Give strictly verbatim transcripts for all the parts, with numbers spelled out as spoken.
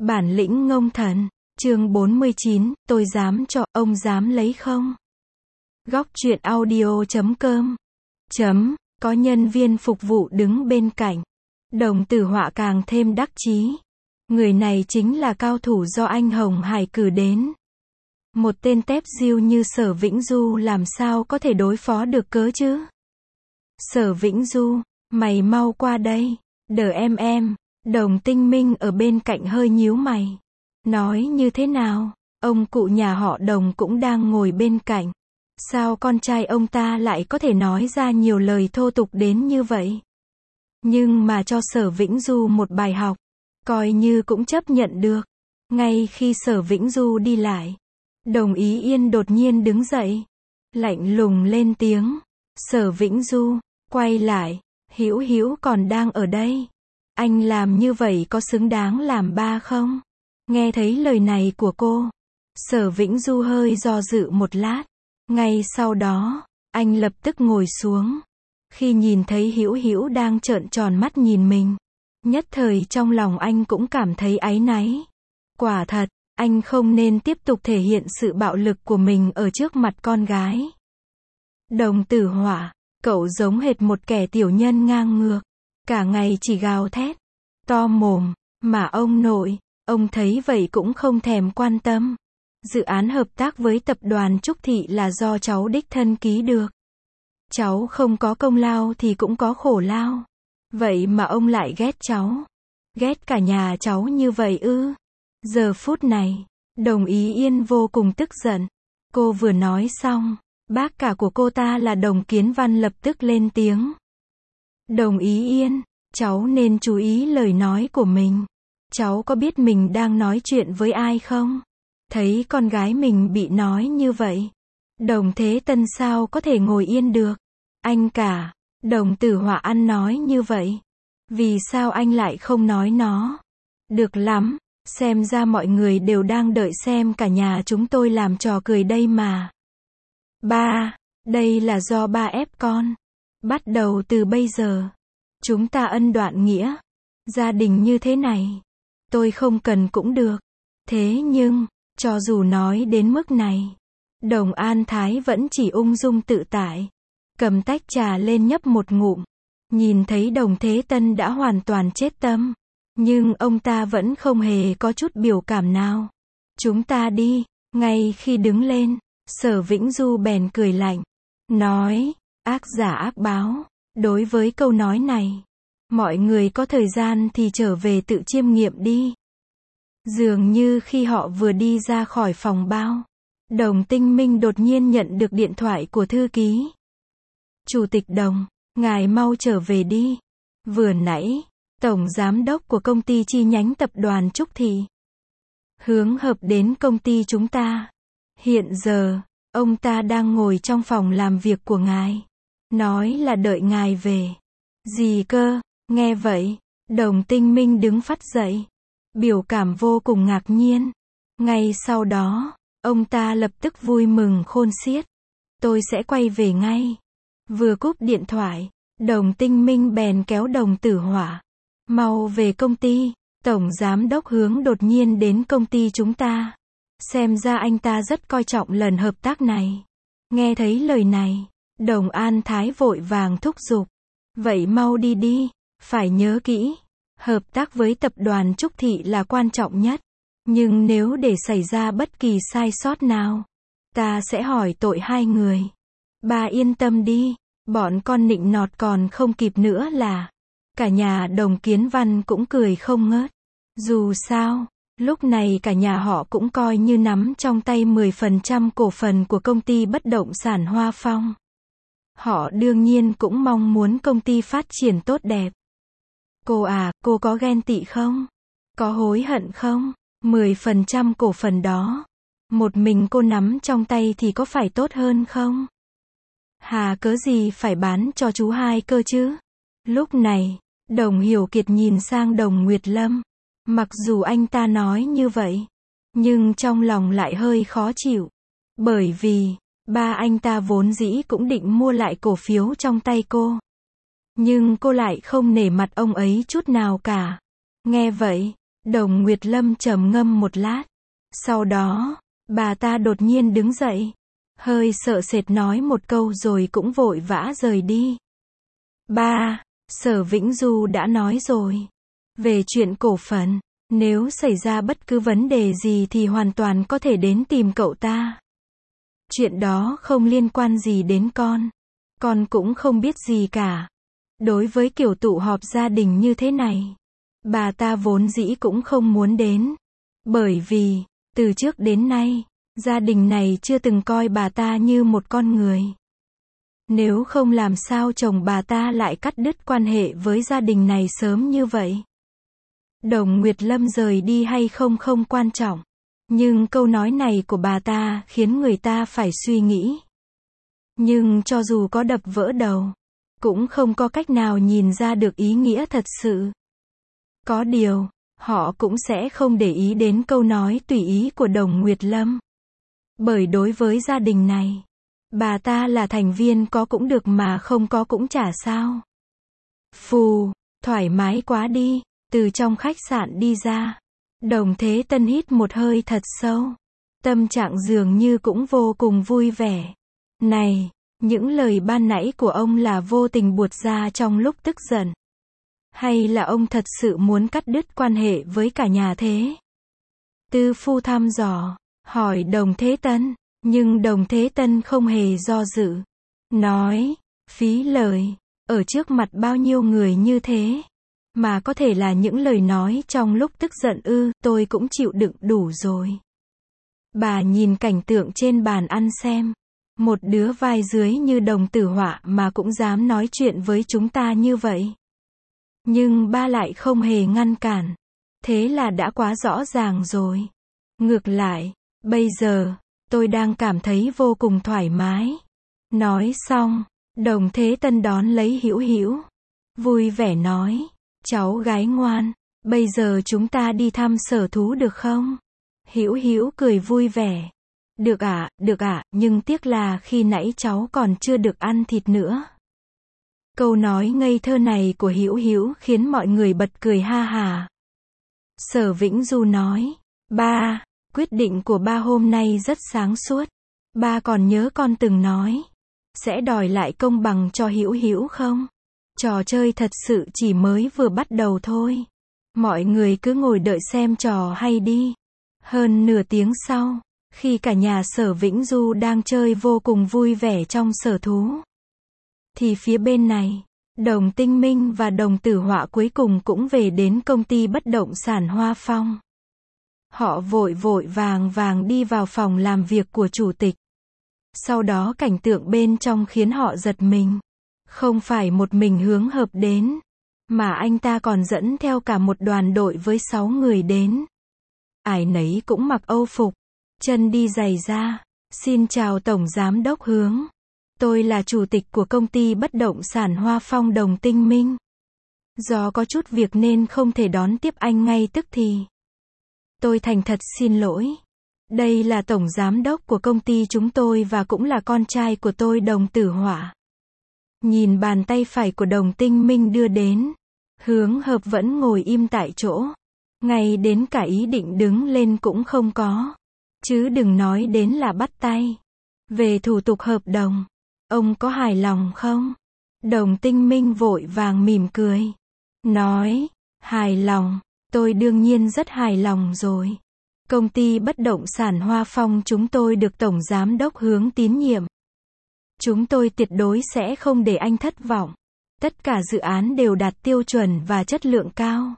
Bản lĩnh ngông thần. Chương bốn mươi chín, tôi dám cho, ông dám lấy không? Góc truyện audio chấm com. Chấm, có nhân viên phục vụ đứng bên cạnh. Đồng Tử Họa càng thêm đắc chí. Người này chính là cao thủ do anh Hồng Hải cử đến. Một tên tép diêu như Sở Vĩnh Du làm sao có thể đối phó được cớ chứ? Sở Vĩnh Du, mày mau qua đây, đợi em em. Đồng Tinh Minh ở bên cạnh hơi nhíu mày. Nói như thế nào? Ông cụ nhà họ Đồng cũng đang ngồi bên cạnh. Sao con trai ông ta lại có thể nói ra nhiều lời thô tục đến như vậy? Nhưng mà cho Sở Vĩnh Du một bài học, coi như cũng chấp nhận được. Ngay khi Sở Vĩnh Du đi lại, Đồng Ý Yên đột nhiên đứng dậy, lạnh lùng lên tiếng. Sở Vĩnh Du, quay lại, Hữu Hữu còn đang ở đây. Anh làm như vậy có xứng đáng làm ba không? Nghe thấy lời này của cô, Sở Vĩnh Du hơi do dự một lát. Ngay sau đó, anh lập tức ngồi xuống. Khi nhìn thấy Hữu Hữu đang trợn tròn mắt nhìn mình, nhất thời trong lòng anh cũng cảm thấy áy náy. Quả thật, anh không nên tiếp tục thể hiện sự bạo lực của mình ở trước mặt con gái. Đồng Tử Họa, cậu giống hệt một kẻ tiểu nhân ngang ngược, cả ngày chỉ gào thét, to mồm, mà ông nội, ông thấy vậy cũng không thèm quan tâm. Dự án hợp tác với tập đoàn Trúc Thị là do cháu đích thân ký được. Cháu không có công lao thì cũng có khổ lao. Vậy mà ông lại ghét cháu. Ghét cả nhà cháu như vậy ư? Giờ phút này, Đồng Ý Yên vô cùng tức giận. Cô vừa nói xong, bác cả của cô ta là Đồng Kiến Văn lập tức lên tiếng. Đồng Ý Yên, cháu nên chú ý lời nói của mình. Cháu có biết mình đang nói chuyện với ai không? Thấy con gái mình bị nói như vậy, Đồng Thế Tân sao có thể ngồi yên được? Anh cả, Đồng Tử Họa ăn nói như vậy. Vì sao anh lại không nói nó? Được lắm, xem ra mọi người đều đang đợi xem cả nhà chúng tôi làm trò cười đây mà. Ba, đây là do ba ép con. Bắt đầu từ bây giờ, chúng ta ân đoạn nghĩa. Gia đình như thế này, tôi không cần cũng được. Thế nhưng, cho dù nói đến mức này, Đồng An Thái vẫn chỉ ung dung tự tại. Cầm tách trà lên nhấp một ngụm. Nhìn thấy Đồng Thế Tân đã hoàn toàn chết tâm. Nhưng ông ta vẫn không hề có chút biểu cảm nào. Chúng ta đi. Ngay khi đứng lên, Sở Vĩnh Du bèn cười lạnh. Nói, ác giả ác báo. Đối với câu nói này, mọi người có thời gian thì trở về tự chiêm nghiệm đi. Dường như khi họ vừa đi ra khỏi phòng bao, Đồng Tinh Minh đột nhiên nhận được điện thoại của thư ký. Chủ tịch Đồng, ngài mau trở về đi. Vừa nãy, Tổng Giám đốc của công ty chi nhánh tập đoàn Trúc Thị hướng hợp đến công ty chúng ta. Hiện giờ, ông ta đang ngồi trong phòng làm việc của ngài. Nói là đợi ngài về. Gì cơ? Nghe vậy, Đồng Tinh Minh đứng phắt dậy. Biểu cảm vô cùng ngạc nhiên. Ngay sau đó, ông ta lập tức vui mừng khôn xiết. Tôi sẽ quay về ngay. Vừa cúp điện thoại, Đồng Tinh Minh bèn kéo Đồng Tử Họa. Mau về công ty, Tổng Giám đốc hướng đột nhiên đến công ty chúng ta. Xem ra anh ta rất coi trọng lần hợp tác này. Nghe thấy lời này, Đồng An Thái vội vàng thúc giục. Vậy mau đi đi, phải nhớ kỹ. Hợp tác với tập đoàn Trúc Thị là quan trọng nhất. Nhưng nếu để xảy ra bất kỳ sai sót nào, ta sẽ hỏi tội hai người. Bà yên tâm đi, bọn con nịnh nọt còn không kịp nữa là. Cả nhà Đồng Kiến Văn cũng cười không ngớt. Dù sao, lúc này cả nhà họ cũng coi như nắm trong tay mười phần trăm cổ phần của công ty bất động sản Hoa Phong. Họ đương nhiên cũng mong muốn công ty phát triển tốt đẹp. Cô à, cô có ghen tị không? Có hối hận không? mười phần trăm cổ phần đó, một mình cô nắm trong tay thì có phải tốt hơn không? Hà cớ gì phải bán cho chú hai cơ chứ? Lúc này, Đồng Hiểu Kiệt nhìn sang Đồng Nguyệt Lâm. Mặc dù anh ta nói như vậy, nhưng trong lòng lại hơi khó chịu. Bởi vì, ba anh ta vốn dĩ cũng định mua lại cổ phiếu trong tay cô. Nhưng cô lại không nể mặt ông ấy chút nào cả. Nghe vậy, Đồng Nguyệt Lâm trầm ngâm một lát. Sau đó, bà ta đột nhiên đứng dậy. Hơi sợ sệt nói một câu rồi cũng vội vã rời đi. Ba, Sở Vĩnh Du đã nói rồi. Về chuyện cổ phần, nếu xảy ra bất cứ vấn đề gì thì hoàn toàn có thể đến tìm cậu ta. Chuyện đó không liên quan gì đến con. Con cũng không biết gì cả. Đối với kiểu tụ họp gia đình như thế này, bà ta vốn dĩ cũng không muốn đến. Bởi vì, từ trước đến nay, gia đình này chưa từng coi bà ta như một con người. Nếu không làm sao chồng bà ta lại cắt đứt quan hệ với gia đình này sớm như vậy. Đồng Nguyệt Lâm rời đi hay không không quan trọng. Nhưng câu nói này của bà ta khiến người ta phải suy nghĩ. Nhưng cho dù có đập vỡ đầu, cũng không có cách nào nhìn ra được ý nghĩa thật sự. Có điều, họ cũng sẽ không để ý đến câu nói tùy ý của Đồng Nguyệt Lâm. Bởi đối với gia đình này, bà ta là thành viên có cũng được mà không có cũng chả sao. Phù, thoải mái quá đi. Từ trong khách sạn đi ra, Đồng Thế Tân hít một hơi thật sâu. Tâm trạng dường như cũng vô cùng vui vẻ. Này, những lời ban nãy của ông là vô tình buột ra trong lúc tức giận? Hay là ông thật sự muốn cắt đứt quan hệ với cả nhà thế? Tư Phu thăm dò, hỏi Đồng Thế Tân, nhưng Đồng Thế Tân không hề do dự. Nói, phí lời, ở trước mặt bao nhiêu người như thế. Mà có thể là những lời nói trong lúc tức giận ư, tôi cũng chịu đựng đủ rồi. Bà nhìn cảnh tượng trên bàn ăn xem. Một đứa vai dưới như Đồng Tử Họa mà cũng dám nói chuyện với chúng ta như vậy. Nhưng ba lại không hề ngăn cản. Thế là đã quá rõ ràng rồi. Ngược lại, bây giờ, tôi đang cảm thấy vô cùng thoải mái. Nói xong, Đồng Thế Tân đón lấy Hữu Hữu. Vui vẻ nói. Cháu gái ngoan, bây giờ chúng ta đi thăm sở thú được không? Hữu Hữu cười vui vẻ. Được ạ, à, được ạ, à, nhưng tiếc là khi nãy cháu còn chưa được ăn thịt nữa. Câu nói ngây thơ này của Hữu Hữu khiến mọi người bật cười ha hà. Sở Vĩnh Du nói, ba, quyết định của ba hôm nay rất sáng suốt. Ba còn nhớ con từng nói, sẽ đòi lại công bằng cho Hữu Hữu không? Trò chơi thật sự chỉ mới vừa bắt đầu thôi. Mọi người cứ ngồi đợi xem trò hay đi. Hơn nửa tiếng sau, khi cả nhà Sở Vĩnh Du đang chơi vô cùng vui vẻ trong sở thú, thì phía bên này, Đồng Tinh Minh và Đồng Tử Họa cuối cùng cũng về đến công ty bất động sản Hoa Phong. Họ vội vội vàng vàng đi vào phòng làm việc của chủ tịch. Sau đó cảnh tượng bên trong khiến họ giật mình. Không phải một mình Hướng Hợp đến, mà anh ta còn dẫn theo cả một đoàn đội với sáu người đến. Ai nấy cũng mặc âu phục, chân đi giày da. Xin chào Tổng Giám đốc Hướng. Tôi là chủ tịch của công ty bất động sản Hoa Phong Đồng Tinh Minh. Do có chút việc nên không thể đón tiếp anh ngay tức thì. Tôi thành thật xin lỗi. Đây là Tổng Giám đốc của công ty chúng tôi và cũng là con trai của tôi Đồng Tử Họa. Nhìn bàn tay phải của Đồng Tinh Minh đưa đến, Hướng Hợp vẫn ngồi im tại chỗ. Ngay đến cả ý định đứng lên cũng không có. Chứ đừng nói đến là bắt tay. Về thủ tục hợp đồng, ông có hài lòng không? Đồng Tinh Minh vội vàng mỉm cười. Nói, hài lòng, tôi đương nhiên rất hài lòng rồi. Công ty bất động sản Hoa Phong chúng tôi được Tổng Giám đốc Hướng tín nhiệm. Chúng tôi tuyệt đối sẽ không để anh thất vọng. Tất cả dự án đều đạt tiêu chuẩn và chất lượng cao.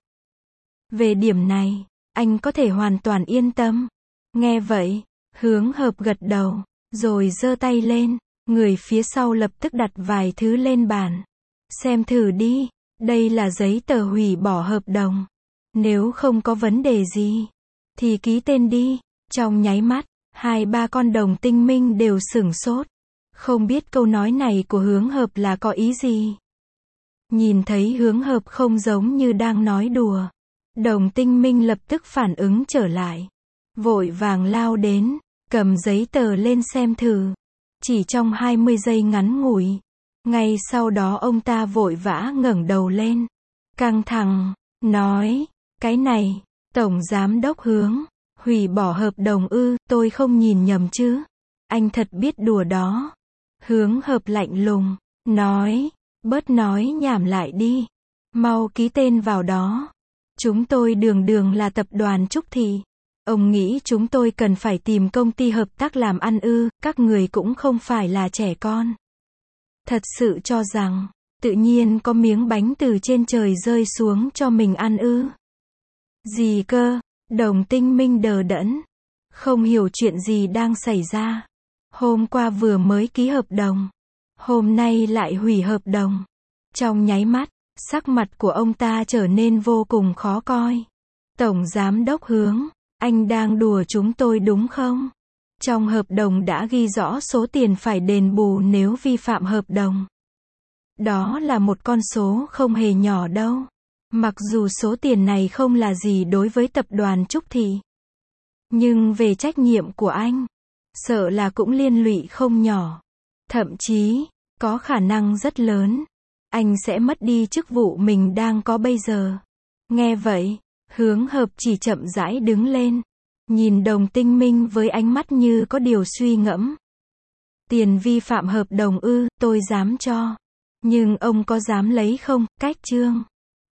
Về điểm này, anh có thể hoàn toàn yên tâm. Nghe vậy, Hướng Hợp gật đầu, rồi giơ tay lên. Người phía sau lập tức đặt vài thứ lên bàn. Xem thử đi, đây là giấy tờ hủy bỏ hợp đồng. Nếu không có vấn đề gì, thì ký tên đi. Trong nháy mắt, hai ba con Đồng Tinh Minh đều sửng sốt. Không biết câu nói này của Hướng Hợp là có ý gì. Nhìn thấy Hướng Hợp không giống như đang nói đùa, Đồng Tinh Minh lập tức phản ứng trở lại. Vội vàng lao đến, cầm giấy tờ lên xem thử. Chỉ trong hai mươi giây ngắn ngủi. Ngay sau đó ông ta vội vã ngẩng đầu lên. Căng thẳng, nói, cái này, Tổng Giám đốc Hướng, hủy bỏ hợp đồng ư, tôi không nhìn nhầm chứ? Anh thật biết đùa đó. Hướng Hợp lạnh lùng, nói, bớt nói nhảm lại đi. Mau ký tên vào đó. Chúng tôi đường đường là tập đoàn Trúc Thị. Ông nghĩ chúng tôi cần phải tìm công ty hợp tác làm ăn ư, các người cũng không phải là trẻ con. Thật sự cho rằng, tự nhiên có miếng bánh từ trên trời rơi xuống cho mình ăn ư. Gì cơ? Đồng Tinh Minh đờ đẫn. Không hiểu chuyện gì đang xảy ra. Hôm qua vừa mới ký hợp đồng. Hôm nay lại hủy hợp đồng. Trong nháy mắt, sắc mặt của ông ta trở nên vô cùng khó coi. Tổng Giám đốc Hướng, anh đang đùa chúng tôi đúng không? Trong hợp đồng đã ghi rõ số tiền phải đền bù nếu vi phạm hợp đồng. Đó là một con số không hề nhỏ đâu. Mặc dù số tiền này không là gì đối với tập đoàn Trúc Thị. Nhưng về trách nhiệm của anh, sợ là cũng liên lụy không nhỏ. Thậm chí, có khả năng rất lớn, anh sẽ mất đi chức vụ mình đang có bây giờ. Nghe vậy, Hướng Hợp chỉ chậm rãi đứng lên, nhìn Đồng Tinh Minh với ánh mắt như có điều suy ngẫm. Tiền vi phạm hợp đồng ư, tôi dám cho. Nhưng ông có dám lấy không? Cách chương